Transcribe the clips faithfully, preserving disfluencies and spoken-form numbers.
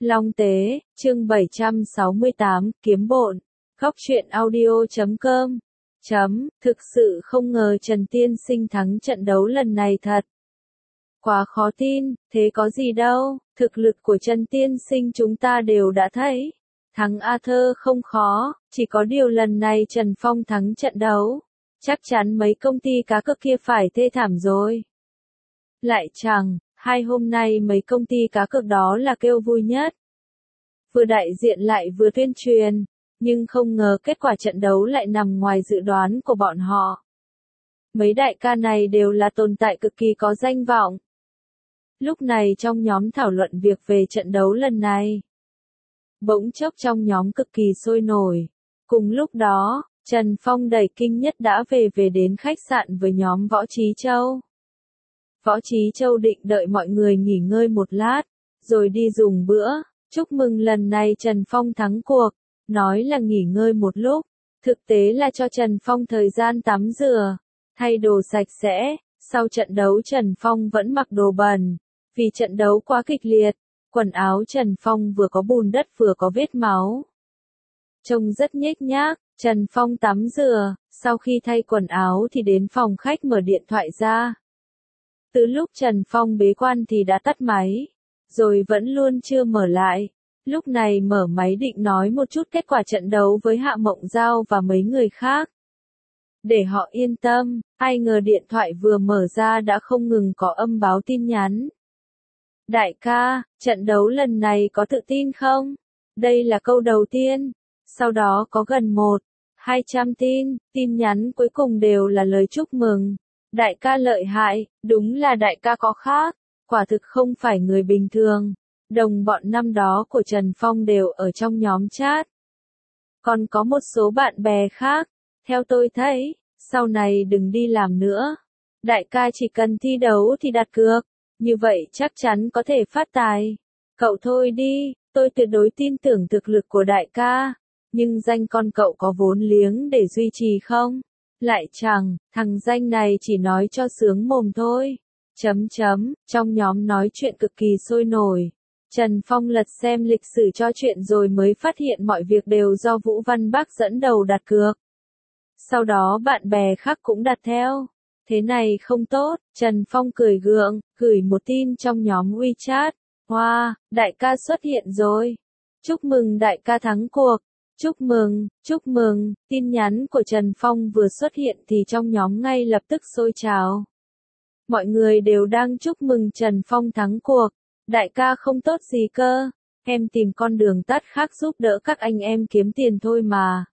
Long Tế, chương bảy trăm sáu mươi tám, kiếm bộn. Góc truyện audio chấm com. Chấm, thực sự không ngờ Trần Tiên Sinh thắng trận đấu lần này thật. Quá khó tin, thế có gì đâu, thực lực của Trần Tiên Sinh chúng ta đều đã thấy. Thắng Arthur không khó, chỉ có điều lần này Trần Phong thắng trận đấu. Chắc chắn mấy công ty cá cược kia phải thê thảm rồi. Lại chẳng, hai hôm nay mấy công ty cá cược đó là kêu vui nhất. Vừa đại diện lại vừa tuyên truyền, nhưng không ngờ kết quả trận đấu lại nằm ngoài dự đoán của bọn họ. Mấy đại ca này đều là tồn tại cực kỳ có danh vọng. Lúc này trong nhóm thảo luận việc về trận đấu lần này, bỗng chốc trong nhóm cực kỳ sôi nổi. Cùng lúc đó, Trần Phong đầy kinh nhất đã về về đến khách sạn với nhóm Võ Trí Châu. Võ Trí Châu định đợi mọi người nghỉ ngơi một lát, rồi đi dùng bữa, chúc mừng lần này Trần Phong thắng cuộc, nói là nghỉ ngơi một lúc, thực tế là cho Trần Phong thời gian tắm rửa, thay đồ sạch sẽ, sau trận đấu Trần Phong vẫn mặc đồ bẩn, vì trận đấu quá kịch liệt, quần áo Trần Phong vừa có bùn đất vừa có vết máu. Trông rất nhếch nhác, Trần Phong tắm rửa, sau khi thay quần áo thì đến phòng khách mở điện thoại ra. Từ lúc Trần Phong bế quan thì đã tắt máy, rồi vẫn luôn chưa mở lại. Lúc này mở máy định nói một chút kết quả trận đấu với Hạ Mộng Giao và mấy người khác. Để họ yên tâm, ai ngờ điện thoại vừa mở ra đã không ngừng có âm báo tin nhắn. Đại ca, trận đấu lần này có tự tin không? Đây là câu đầu tiên. Sau đó có gần một, hai trăm tin, tin nhắn cuối cùng đều là lời chúc mừng. Đại ca lợi hại, đúng là đại ca có khác, quả thực không phải người bình thường. Đồng bọn năm đó của Trần Phong đều ở trong nhóm chat. Còn có một số bạn bè khác, theo tôi thấy, sau này đừng đi làm nữa. Đại ca chỉ cần thi đấu thì đặt cược, như vậy chắc chắn có thể phát tài. Cậu thôi đi, tôi tuyệt đối tin tưởng thực lực của đại ca, nhưng danh con cậu có vốn liếng để duy trì không? Lại chẳng, thằng danh này chỉ nói cho sướng mồm thôi. Chấm chấm, trong nhóm nói chuyện cực kỳ sôi nổi. Trần Phong lật xem lịch sử cho chuyện rồi mới phát hiện mọi việc đều do Vũ Văn Bắc dẫn đầu đặt cược. Sau đó bạn bè khác cũng đặt theo. Thế này không tốt, Trần Phong cười gượng, gửi một tin trong nhóm WeChat. Wow, đại ca xuất hiện rồi. Chúc mừng đại ca thắng cuộc. Chúc mừng, chúc mừng, tin nhắn của Trần Phong vừa xuất hiện thì trong nhóm ngay lập tức sôi trào. Mọi người đều đang chúc mừng Trần Phong thắng cuộc. Đại ca không tốt gì cơ, em tìm con đường tắt khác giúp đỡ các anh em kiếm tiền thôi mà.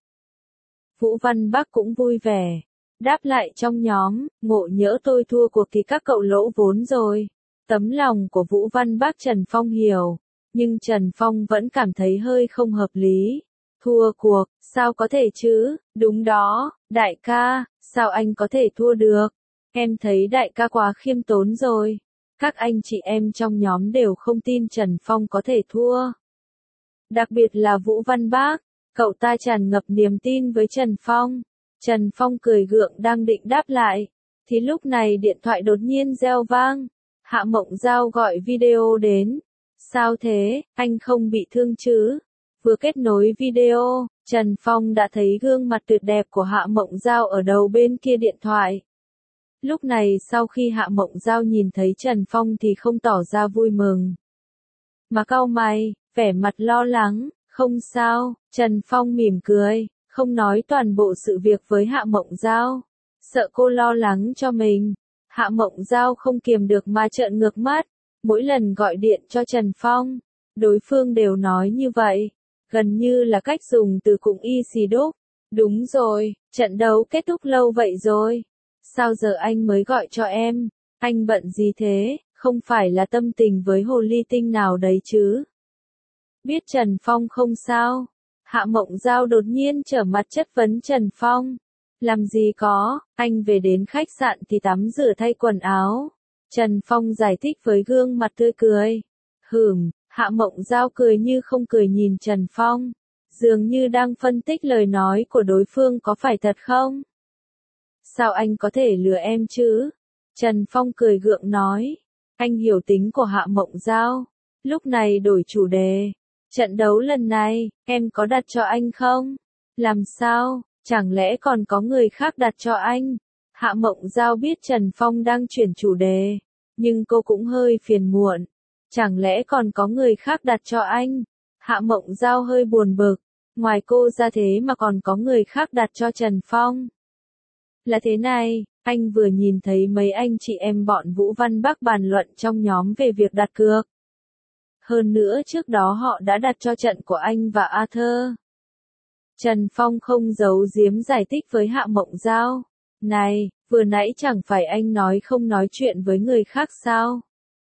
Vũ Văn Bắc cũng vui vẻ, đáp lại trong nhóm, ngộ nhỡ tôi thua cuộc thì các cậu lỗ vốn rồi. Tấm lòng của Vũ Văn Bắc Trần Phong hiểu, nhưng Trần Phong vẫn cảm thấy hơi không hợp lý. Thua cuộc, sao có thể chứ, đúng đó, đại ca, sao anh có thể thua được, em thấy đại ca quá khiêm tốn rồi. Các anh chị em trong nhóm đều không tin Trần Phong có thể thua. Đặc biệt là Vũ Văn Bắc, cậu ta tràn ngập niềm tin với Trần Phong. Trần Phong cười gượng đang định đáp lại, thì lúc này điện thoại đột nhiên reo vang. Hạ Mộng Giao gọi video đến. Sao thế, anh không bị thương chứ? Vừa kết nối video, Trần Phong đã thấy gương mặt tuyệt đẹp của Hạ Mộng Giao ở đầu bên kia điện thoại. Lúc này sau khi Hạ Mộng Giao nhìn thấy Trần Phong thì không tỏ ra vui mừng, mà cau mày, vẻ mặt lo lắng. Không sao, Trần Phong mỉm cười, không nói toàn bộ sự việc với Hạ Mộng Giao, sợ cô lo lắng cho mình. Hạ Mộng Giao không kiềm được mà trợn ngược mắt, mỗi lần gọi điện cho Trần Phong, đối phương đều nói như vậy, gần như là cách dùng từ cũng y xì đúc. Đúng rồi, trận đấu kết thúc lâu vậy rồi. Sao giờ anh mới gọi cho em? Anh bận gì thế? Không phải là tâm tình với hồ ly tinh nào đấy chứ? Biết Trần Phong không sao? Hạ Mộng Giao đột nhiên trở mặt chất vấn Trần Phong. Làm gì có, anh về đến khách sạn thì tắm rửa thay quần áo. Trần Phong giải thích với gương mặt tươi cười. Hửm, Hạ Mộng Giao cười như không cười nhìn Trần Phong, dường như đang phân tích lời nói của đối phương có phải thật không? Sao anh có thể lừa em chứ? Trần Phong cười gượng nói. Anh hiểu tính của Hạ Mộng Giao. Lúc này đổi chủ đề, Trận đấu lần này, em có đặt cho anh không? Làm sao, chẳng lẽ còn có người khác đặt cho anh? Hạ Mộng Giao biết Trần Phong đang chuyển chủ đề, nhưng cô cũng hơi phiền muộn. Chẳng lẽ còn có người khác đặt cho anh? Hạ Mộng Giao hơi buồn bực, ngoài cô ra thế mà còn có người khác đặt cho Trần Phong. Là thế này, anh vừa nhìn thấy mấy anh chị em bọn Vũ Văn Bắc bàn luận trong nhóm về việc đặt cược. Hơn nữa trước đó họ đã đặt cho trận của anh và Arthur. Trần Phong không giấu giếm giải thích với Hạ Mộng Giao. Này, vừa nãy chẳng phải anh nói không nói chuyện với người khác sao?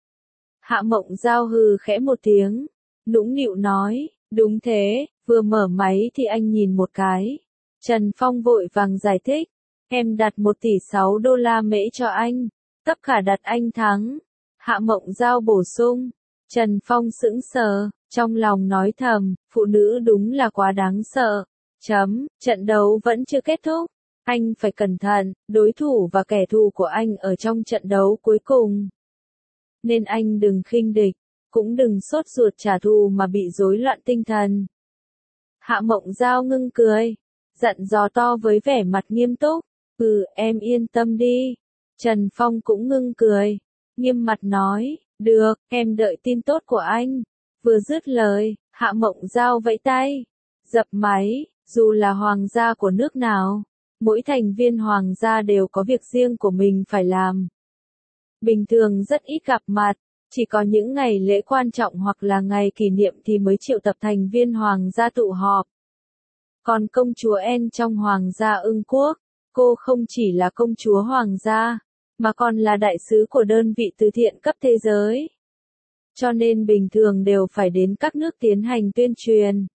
Hạ Mộng Giao hừ khẽ một tiếng, nũng nịu nói, đúng thế, vừa mở máy thì anh nhìn một cái. Trần Phong vội vàng giải thích, em đặt một tỷ sáu đô la Mỹ cho anh, tất cả đặt anh thắng. Hạ Mộng Giao bổ sung, Trần Phong sững sờ, trong lòng nói thầm, phụ nữ đúng là quá đáng sợ. Chấm, trận đấu vẫn chưa kết thúc. Anh phải cẩn thận, đối thủ và kẻ thù của anh ở trong trận đấu cuối cùng. Nên anh đừng khinh địch, cũng đừng sốt ruột trả thù mà bị rối loạn tinh thần. Hạ Mộng Giao ngưng cười, dặn dò to với vẻ mặt nghiêm túc. Ừ, em yên tâm đi. Trần Phong cũng ngưng cười, nghiêm mặt nói, được, em đợi tin tốt của anh. Vừa dứt lời, Hạ Mộng Giao vẫy tay, dập máy, dù là hoàng gia của nước nào. Mỗi thành viên hoàng gia đều có việc riêng của mình phải làm. Bình thường rất ít gặp mặt, chỉ có những ngày lễ quan trọng hoặc là ngày kỷ niệm thì mới triệu tập thành viên hoàng gia tụ họp. Còn công chúa En trong hoàng gia Ưng Quốc, cô không chỉ là công chúa hoàng gia, mà còn là đại sứ của đơn vị từ thiện cấp thế giới. Cho nên bình thường đều phải đến các nước tiến hành tuyên truyền.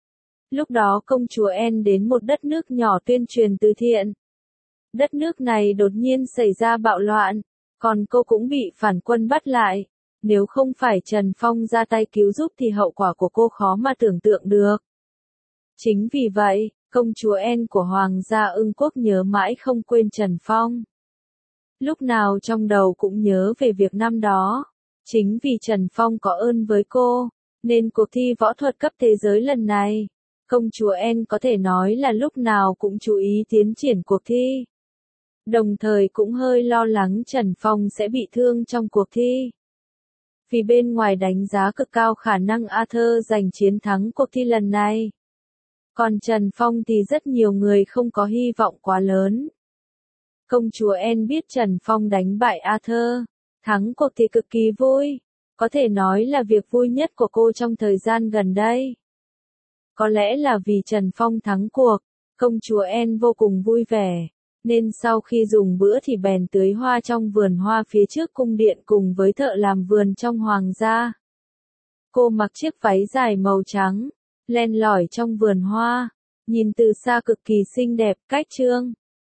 Lúc đó công chúa En đến một đất nước nhỏ tuyên truyền từ thiện. Đất nước này đột nhiên xảy ra bạo loạn, còn cô cũng bị phản quân bắt lại. Nếu không phải Trần Phong ra tay cứu giúp thì hậu quả của cô khó mà tưởng tượng được. Chính vì vậy, công chúa En của Hoàng gia Ưng Quốc nhớ mãi không quên Trần Phong. Lúc nào trong đầu cũng nhớ về việc năm đó. Chính vì Trần Phong có ơn với cô, nên cuộc thi võ thuật cấp thế giới lần này, công chúa En có thể nói là lúc nào cũng chú ý tiến triển cuộc thi. Đồng thời cũng hơi lo lắng Trần Phong sẽ bị thương trong cuộc thi. Vì bên ngoài đánh giá cực cao khả năng Arthur giành chiến thắng cuộc thi lần này. Còn Trần Phong thì rất nhiều người không có hy vọng quá lớn. Công chúa En biết Trần Phong đánh bại Arthur, thắng cuộc thì cực kỳ vui. Có thể nói là việc vui nhất của cô trong thời gian gần đây. Có lẽ là vì Trần Phong thắng cuộc, công chúa En vô cùng vui vẻ. Nên sau khi dùng bữa thì bèn tưới hoa trong vườn hoa phía trước cung điện cùng với thợ làm vườn trong hoàng gia. Cô mặc chiếc váy dài màu trắng, len lỏi trong vườn hoa, nhìn từ xa cực kỳ xinh đẹp, cách trương.